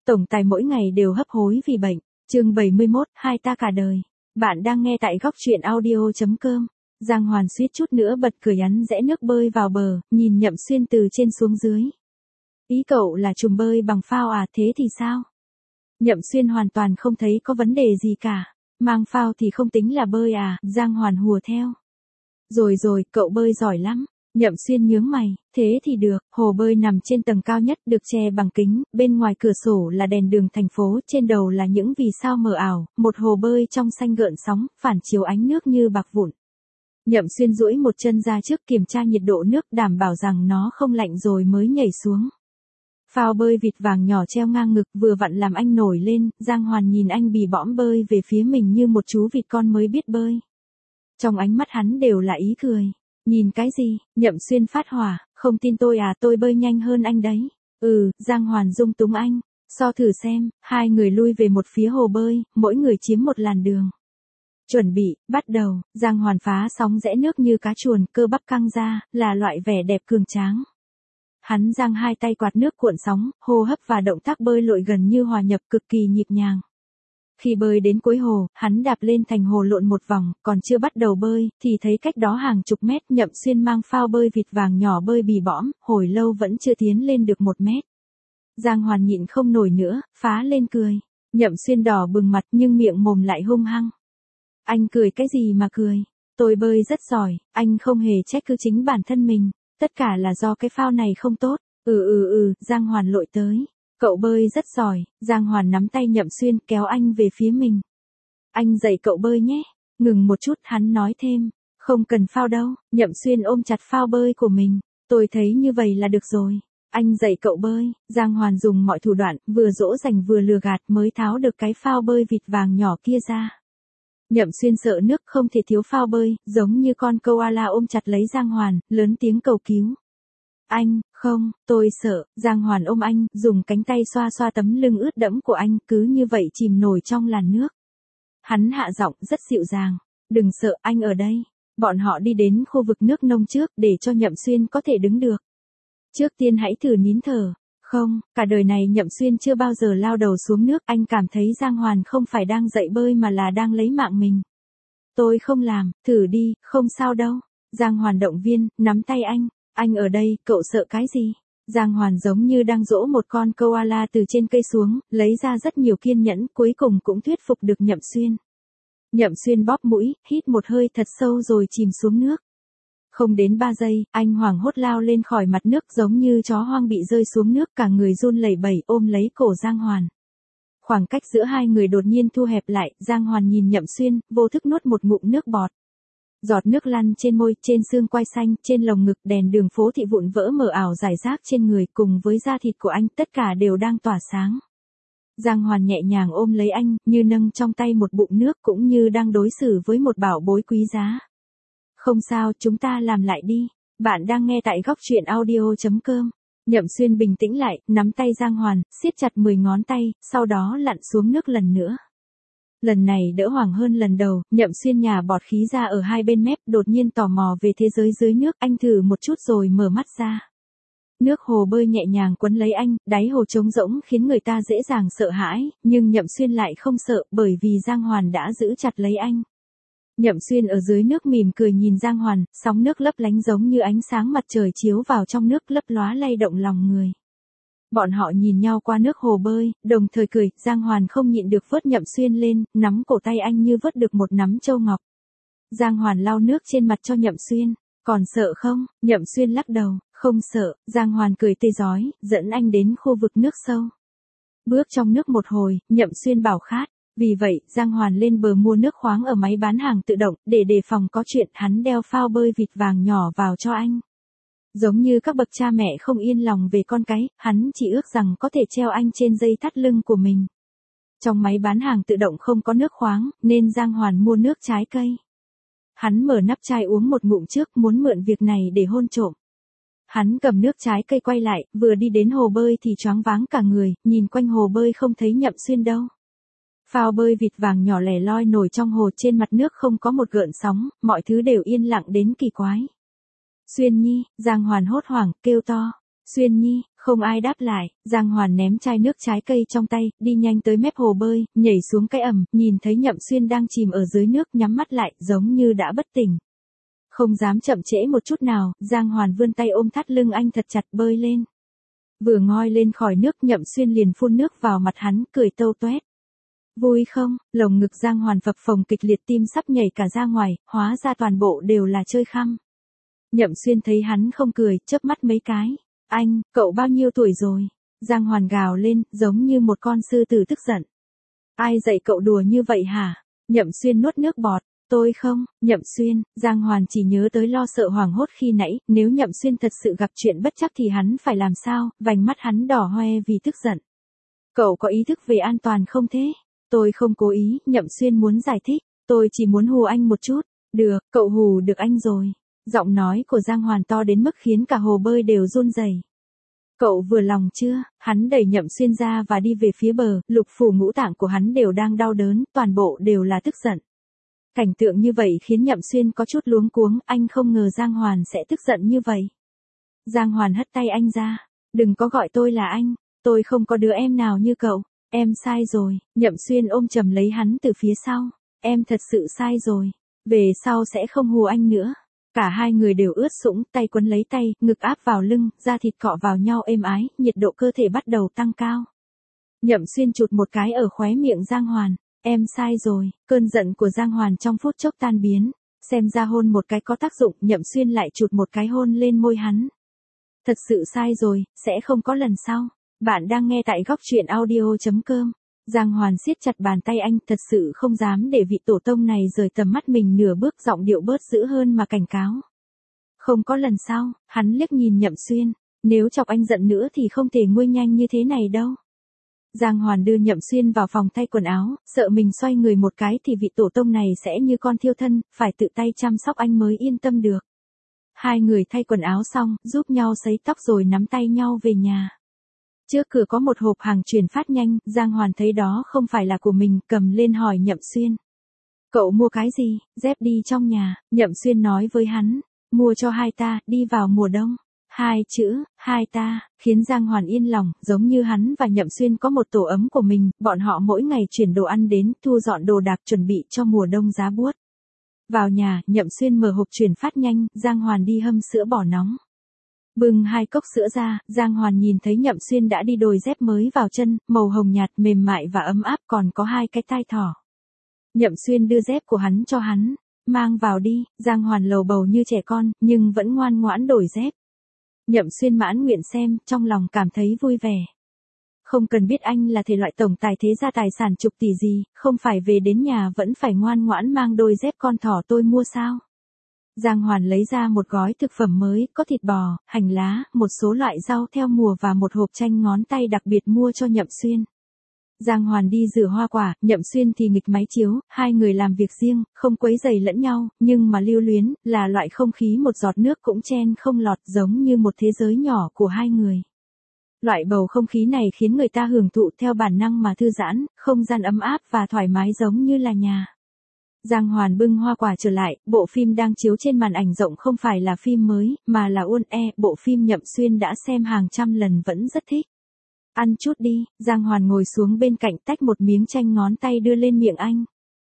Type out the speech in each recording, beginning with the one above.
Tổng tài mỗi ngày đều hấp hối vì bệnh. Chương 71, hai ta cả đời. Bạn đang nghe tại góc truyện audio.com. Giang Hoàn suýt chút nữa bật cười ắn rẽ nước bơi vào bờ, nhìn Nhậm Xuyên từ trên xuống dưới. Ý cậu là trùm bơi bằng phao à, thế thì sao? Nhậm Xuyên hoàn toàn không thấy có vấn đề gì cả. Mang phao thì không tính là bơi à, Giang Hoàn hùa theo. Rồi, cậu bơi giỏi lắm. Nhậm Xuyên nhướng mày, thế thì được, hồ bơi nằm trên tầng cao nhất được che bằng kính, bên ngoài cửa sổ là đèn đường thành phố, trên đầu là những vì sao mờ ảo, một hồ bơi trong xanh gợn sóng, phản chiếu ánh nước như bạc vụn. Nhậm Xuyên duỗi một chân ra trước kiểm tra nhiệt độ nước, đảm bảo rằng nó không lạnh rồi mới nhảy xuống. Phao bơi vịt vàng nhỏ treo ngang ngực vừa vặn làm anh nổi lên, Giang Hoàn nhìn anh bì bõm bơi về phía mình như một chú vịt con mới biết bơi. Trong ánh mắt hắn đều là ý cười. Nhìn cái gì? Nhậm Xuyên phát hỏa, không tin tôi à, tôi bơi nhanh hơn anh đấy. Giang Hoàn dung túng anh. So thử xem, hai người lui về một phía hồ bơi, mỗi người chiếm một làn đường. Chuẩn bị, bắt đầu, Giang Hoàn phá sóng rẽ nước như cá chuồn, cơ bắp căng ra, là loại vẻ đẹp cường tráng. Hắn giang hai tay quạt nước cuộn sóng, hô hấp và động tác bơi lội gần như hòa nhập, cực kỳ nhịp nhàng. Khi bơi đến cuối hồ, hắn đạp lên thành hồ lộn một vòng, còn chưa bắt đầu bơi, thì thấy cách đó hàng chục mét Nhậm Xuyên mang phao bơi vịt vàng nhỏ bơi bì bõm, hồi lâu vẫn chưa tiến lên được 1 mét. Giang Hoàn nhịn không nổi nữa, phá lên cười. Nhậm Xuyên đỏ bừng mặt nhưng miệng mồm lại hung hăng. Anh cười cái gì mà cười? Tôi bơi rất giỏi, anh không hề trách cứ chính bản thân mình, tất cả là do cái phao này không tốt. Giang Hoàn lội tới. Cậu bơi rất giỏi, Giang Hoàn nắm tay Nhậm Xuyên kéo anh về phía mình. Anh dạy cậu bơi nhé. Ngừng một chút hắn nói thêm. Không cần phao đâu, Nhậm Xuyên ôm chặt phao bơi của mình. Tôi thấy như vậy là được rồi. Anh dạy cậu bơi, Giang Hoàn dùng mọi thủ đoạn, vừa dỗ dành vừa lừa gạt mới tháo được cái phao bơi vịt vàng nhỏ kia ra. Nhậm Xuyên sợ nước không thể thiếu phao bơi, giống như con koala ôm chặt lấy Giang Hoàn, lớn tiếng cầu cứu. Anh, không, tôi sợ, Giang Hoàn ôm anh, dùng cánh tay xoa xoa tấm lưng ướt đẫm của anh, cứ như vậy chìm nổi trong làn nước. Hắn hạ giọng rất dịu dàng, đừng sợ, anh ở đây. Bọn họ đi đến khu vực nước nông trước, để cho Nhậm Xuyên có thể đứng được. Trước tiên hãy thử nín thở. Không, cả đời này Nhậm Xuyên chưa bao giờ lao đầu xuống nước, anh cảm thấy Giang Hoàn không phải đang dạy bơi mà là đang lấy mạng mình. Tôi không làm, thử đi, không sao đâu. Giang Hoàn động viên, nắm tay anh. Anh ở đây, cậu sợ cái gì? Giang Hoàn giống như đang dỗ một con koala từ trên cây xuống, lấy ra rất nhiều kiên nhẫn, cuối cùng cũng thuyết phục được Nhậm Xuyên. Nhậm Xuyên bóp mũi, hít một hơi thật sâu rồi chìm xuống nước. Không đến 3 giây, anh hoảng hốt lao lên khỏi mặt nước giống như chó hoang bị rơi xuống nước, cả người run lẩy bẩy ôm lấy cổ Giang Hoàn. Khoảng cách giữa hai người đột nhiên thu hẹp lại, Giang Hoàn nhìn Nhậm Xuyên, vô thức nuốt một ngụm nước bọt. Giọt nước lăn trên môi, trên xương quai xanh, trên lồng ngực, đèn đường phố thị vụn vỡ mờ ảo rải rác trên người, cùng với da thịt của anh, tất cả đều đang tỏa sáng. Giang Hoàn nhẹ nhàng ôm lấy anh, như nâng trong tay một bụng nước, cũng như đang đối xử với một bảo bối quý giá. Không sao, chúng ta làm lại đi. Bạn đang nghe tại góc truyện audio.com. Nhậm Xuyên bình tĩnh lại, nắm tay Giang Hoàn, siết chặt 10 ngón tay, sau đó lặn xuống nước lần nữa. Lần này đỡ hoảng hơn lần đầu, Nhậm Xuyên nhả bọt khí ra ở hai bên mép, đột nhiên tò mò về thế giới dưới nước, anh thử một chút rồi mở mắt ra. Nước hồ bơi nhẹ nhàng quấn lấy anh, đáy hồ trống rỗng khiến người ta dễ dàng sợ hãi, nhưng Nhậm Xuyên lại không sợ, bởi vì Giang Hoàn đã giữ chặt lấy anh. Nhậm Xuyên ở dưới nước mỉm cười nhìn Giang Hoàn, sóng nước lấp lánh giống như ánh sáng mặt trời chiếu vào trong nước, lấp lóa lay động lòng người. Bọn họ nhìn nhau qua nước hồ bơi, đồng thời cười, Giang Hoàn không nhịn được vớt Nhậm Xuyên lên, nắm cổ tay anh như vớt được một nắm châu ngọc. Giang Hoàn lau nước trên mặt cho Nhậm Xuyên, còn sợ không? Nhậm Xuyên lắc đầu, không sợ, Giang Hoàn cười tươi rói, dẫn anh đến khu vực nước sâu. Bước trong nước một hồi, Nhậm Xuyên bảo khát. Vì vậy, Giang Hoàn lên bờ mua nước khoáng ở máy bán hàng tự động, để đề phòng có chuyện, hắn đeo phao bơi vịt vàng nhỏ vào cho anh. Giống như các bậc cha mẹ không yên lòng về con cái, hắn chỉ ước rằng có thể treo anh trên dây thắt lưng của mình. Trong máy bán hàng tự động không có nước khoáng, nên Giang Hoàn mua nước trái cây. Hắn mở nắp chai uống một ngụm trước, muốn mượn việc này để hôn trộm. Hắn cầm nước trái cây quay lại, vừa đi đến hồ bơi thì choáng váng cả người, nhìn quanh hồ bơi không thấy Nhậm Xuyên đâu. Phao bơi vịt vàng nhỏ lẻ loi nổi trong hồ, trên mặt nước không có một gợn sóng, mọi thứ đều yên lặng đến kỳ quái. Xuyên Nhi, Giang Hoàn hốt hoảng, kêu to. Xuyên Nhi, Không ai đáp lại, Giang Hoàn ném chai nước trái cây trong tay, đi nhanh tới mép hồ bơi, nhảy xuống cái ẩm, nhìn thấy Nhậm Xuyên đang chìm ở dưới nước, nhắm mắt lại, giống như đã bất tỉnh. Không dám chậm trễ một chút nào, Giang Hoàn vươn tay ôm thắt lưng anh thật chặt bơi lên. Vừa ngoi lên khỏi nước, Nhậm Xuyên liền phun nước vào mặt hắn, cười tâu toét. Vui không? Lồng ngực Giang Hoàn phập phồng kịch liệt, tim sắp nhảy cả ra ngoài, hóa ra toàn bộ đều là chơi khăm. Nhậm Xuyên thấy hắn không cười, chớp mắt mấy cái. Anh, cậu bao nhiêu tuổi rồi? Giang Hoàn gào lên, giống như một con sư tử tức giận. Ai dạy cậu đùa như vậy hả? Nhậm Xuyên nuốt nước bọt. Tôi không, Nhậm Xuyên, Giang Hoàn chỉ nhớ tới lo sợ hoảng hốt khi nãy, nếu Nhậm Xuyên thật sự gặp chuyện bất trắc thì hắn phải làm sao, vành mắt hắn đỏ hoe vì tức giận. Cậu có ý thức về an toàn không thế? Tôi không cố ý, Nhậm Xuyên muốn giải thích, tôi chỉ muốn hù anh một chút. Được, cậu hù được anh rồi. Giọng nói của Giang Hoàn to đến mức khiến cả hồ bơi đều run rẩy. Cậu vừa lòng chưa? Hắn đẩy Nhậm Xuyên ra và đi về phía bờ, lục phủ ngũ tạng của hắn đều đang đau đớn, toàn bộ đều là tức giận. Cảnh tượng như vậy khiến Nhậm Xuyên có chút luống cuống, anh không ngờ Giang Hoàn sẽ tức giận như vậy. Giang Hoàn hất tay anh ra. Đừng có gọi tôi là anh, tôi không có đứa em nào như cậu. Em sai rồi, Nhậm Xuyên ôm chầm lấy hắn từ phía sau. Em thật sự sai rồi, về sau sẽ không hù anh nữa. Cả hai người đều ướt sũng, tay quấn lấy tay, ngực áp vào lưng, da thịt cọ vào nhau êm ái, nhiệt độ cơ thể bắt đầu tăng cao. Nhậm Xuyên chụt một cái ở khóe miệng Giang Hoàn. Em sai rồi, cơn giận của Giang Hoàn trong phút chốc tan biến. Xem ra hôn một cái có tác dụng, Nhậm Xuyên lại chụt một cái hôn lên môi hắn. Thật sự sai rồi, sẽ không có lần sau. Bạn đang nghe tại góc truyện audio.com. Giang Hoàn siết chặt bàn tay anh, thật sự không dám để vị tổ tông này rời tầm mắt mình nửa bước, giọng điệu bớt dữ hơn mà cảnh cáo. Không có lần sau, hắn liếc nhìn Nhậm Xuyên. Nếu chọc anh giận nữa thì không thể nguôi nhanh như thế này đâu. Giang Hoàn đưa Nhậm Xuyên vào phòng thay quần áo, sợ mình xoay người một cái thì vị tổ tông này sẽ như con thiêu thân, phải tự tay chăm sóc anh mới yên tâm được. Hai người thay quần áo xong, giúp nhau sấy tóc rồi nắm tay nhau về nhà. Trước cửa có một hộp hàng chuyển phát nhanh, Giang Hoàn thấy đó không phải là của mình, cầm lên hỏi Nhậm Xuyên. Cậu mua cái gì? Dép đi trong nhà, Nhậm Xuyên nói với hắn. Mua cho hai ta, đi vào mùa đông. Hai chữ, hai ta, khiến Giang Hoàn yên lòng, giống như hắn và Nhậm Xuyên có một tổ ấm của mình, bọn họ mỗi ngày chuyển đồ ăn đến, thu dọn đồ đạc chuẩn bị cho mùa đông giá buốt. Vào nhà, Nhậm Xuyên mở hộp chuyển phát nhanh, Giang Hoàn đi hâm sữa bỏ nóng. Bưng hai cốc sữa ra, Giang Hoàn nhìn thấy Nhậm Xuyên đã đi đồi dép mới vào chân, màu hồng nhạt mềm mại và ấm áp, còn có hai cái tai thỏ. Nhậm Xuyên đưa dép của hắn cho hắn. Mang vào đi, Giang Hoàn lầu bầu như trẻ con, nhưng vẫn ngoan ngoãn đổi dép. Nhậm Xuyên mãn nguyện xem, trong lòng cảm thấy vui vẻ. Không cần biết anh là thể loại tổng tài thế gia tài sản chục tỷ gì, không phải về đến nhà vẫn phải ngoan ngoãn mang đôi dép con thỏ tôi mua sao. Giang Hoàn lấy ra một gói thực phẩm mới, có thịt bò, hành lá, một số loại rau theo mùa và một hộp tranh ngón tay đặc biệt mua cho Nhậm Xuyên. Giang Hoàn đi rửa hoa quả, Nhậm Xuyên thì nghịch máy chiếu, hai người làm việc riêng, không quấy rầy lẫn nhau, nhưng mà lưu luyến, là loại không khí một giọt nước cũng chen không lọt, giống như một thế giới nhỏ của hai người. Loại bầu không khí này khiến người ta hưởng thụ theo bản năng mà thư giãn, không gian ấm áp và thoải mái giống như là nhà. Giang Hoàn bưng hoa quả trở lại, bộ phim đang chiếu trên màn ảnh rộng không phải là phim mới, mà là Uôn-e, bộ phim Nhậm Xuyên đã xem hàng trăm lần vẫn rất thích. Ăn chút đi, Giang Hoàn ngồi xuống bên cạnh tách một miếng chanh ngón tay đưa lên miệng anh.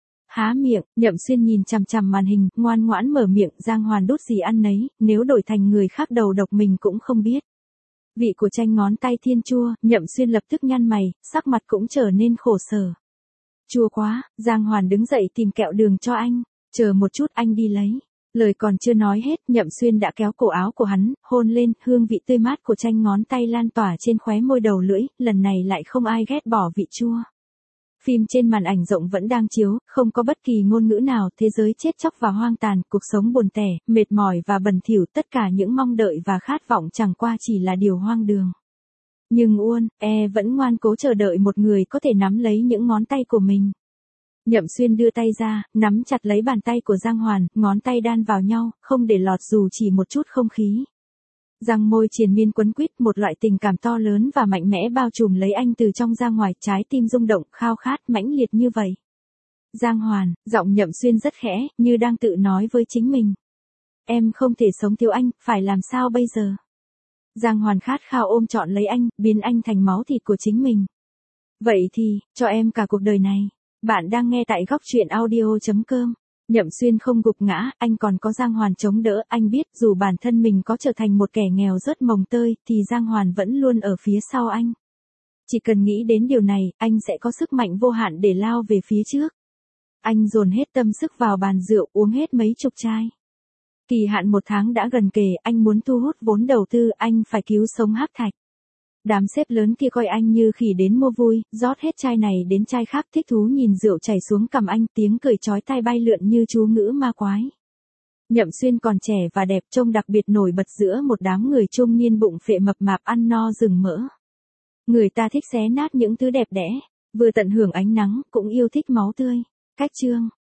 Há miệng, Nhậm Xuyên nhìn chằm chằm màn hình, ngoan ngoãn mở miệng, Giang Hoàn đút gì ăn nấy, nếu đổi thành người khác đầu độc mình cũng không biết. Vị của chanh ngón tay thiên chua, Nhậm Xuyên lập tức nhăn mày, sắc mặt cũng trở nên khổ sở. Chua quá, Giang Hoàn đứng dậy tìm kẹo đường cho anh, chờ một chút anh đi lấy. Lời còn chưa nói hết, Nhậm Xuyên đã kéo cổ áo của hắn, hôn lên, hương vị tươi mát của chanh ngón tay lan tỏa trên khóe môi đầu lưỡi, lần này lại không ai ghét bỏ vị chua. Phim trên màn ảnh rộng vẫn đang chiếu, không có bất kỳ ngôn ngữ nào, thế giới chết chóc và hoang tàn, cuộc sống buồn tẻ, mệt mỏi và bẩn thỉu, tất cả những mong đợi và khát vọng chẳng qua chỉ là điều hoang đường. Nhưng Uôn-e vẫn ngoan cố chờ đợi một người có thể nắm lấy những ngón tay của mình. Nhậm Xuyên đưa tay ra, nắm chặt lấy bàn tay của Giang Hoàn, ngón tay đan vào nhau, không để lọt dù chỉ một chút không khí. Răng môi triền miên quấn quýt, một loại tình cảm to lớn và mạnh mẽ bao trùm lấy anh từ trong ra ngoài, trái tim rung động, khao khát, mãnh liệt như vậy. Giang Hoàn, giọng Nhậm Xuyên rất khẽ, như đang tự nói với chính mình. Em không thể sống thiếu anh, phải làm sao bây giờ? Giang Hoàn khát khao ôm trọn lấy anh, biến anh thành máu thịt của chính mình. Vậy thì, cho em cả cuộc đời này. Bạn đang nghe tại góc truyện audio.com. Nhậm Xuyên không gục ngã, anh còn có Giang Hoàn chống đỡ, anh biết dù bản thân mình có trở thành một kẻ nghèo rớt mồng tơi, thì Giang Hoàn vẫn luôn ở phía sau anh. Chỉ cần nghĩ đến điều này, anh sẽ có sức mạnh vô hạn để lao về phía trước. Anh dồn hết tâm sức vào bàn rượu, uống hết mấy chục chai. Kỳ hạn 1 tháng đã gần kề, anh muốn thu hút vốn đầu tư, anh phải cứu sống Hắc Thạch. Đám sếp lớn kia coi anh như khỉ đến mua vui, rót hết chai này đến chai khác, thích thú nhìn rượu chảy xuống cằm anh, tiếng cười chói tai bay lượn như chú ngữ ma quái. Nhậm Xuyên còn trẻ và đẹp, trông đặc biệt nổi bật giữa một đám người trung niên bụng phệ mập mạp ăn no rừng mỡ. Người ta thích xé nát những thứ đẹp đẽ, vừa tận hưởng ánh nắng, cũng yêu thích máu tươi. Cách chương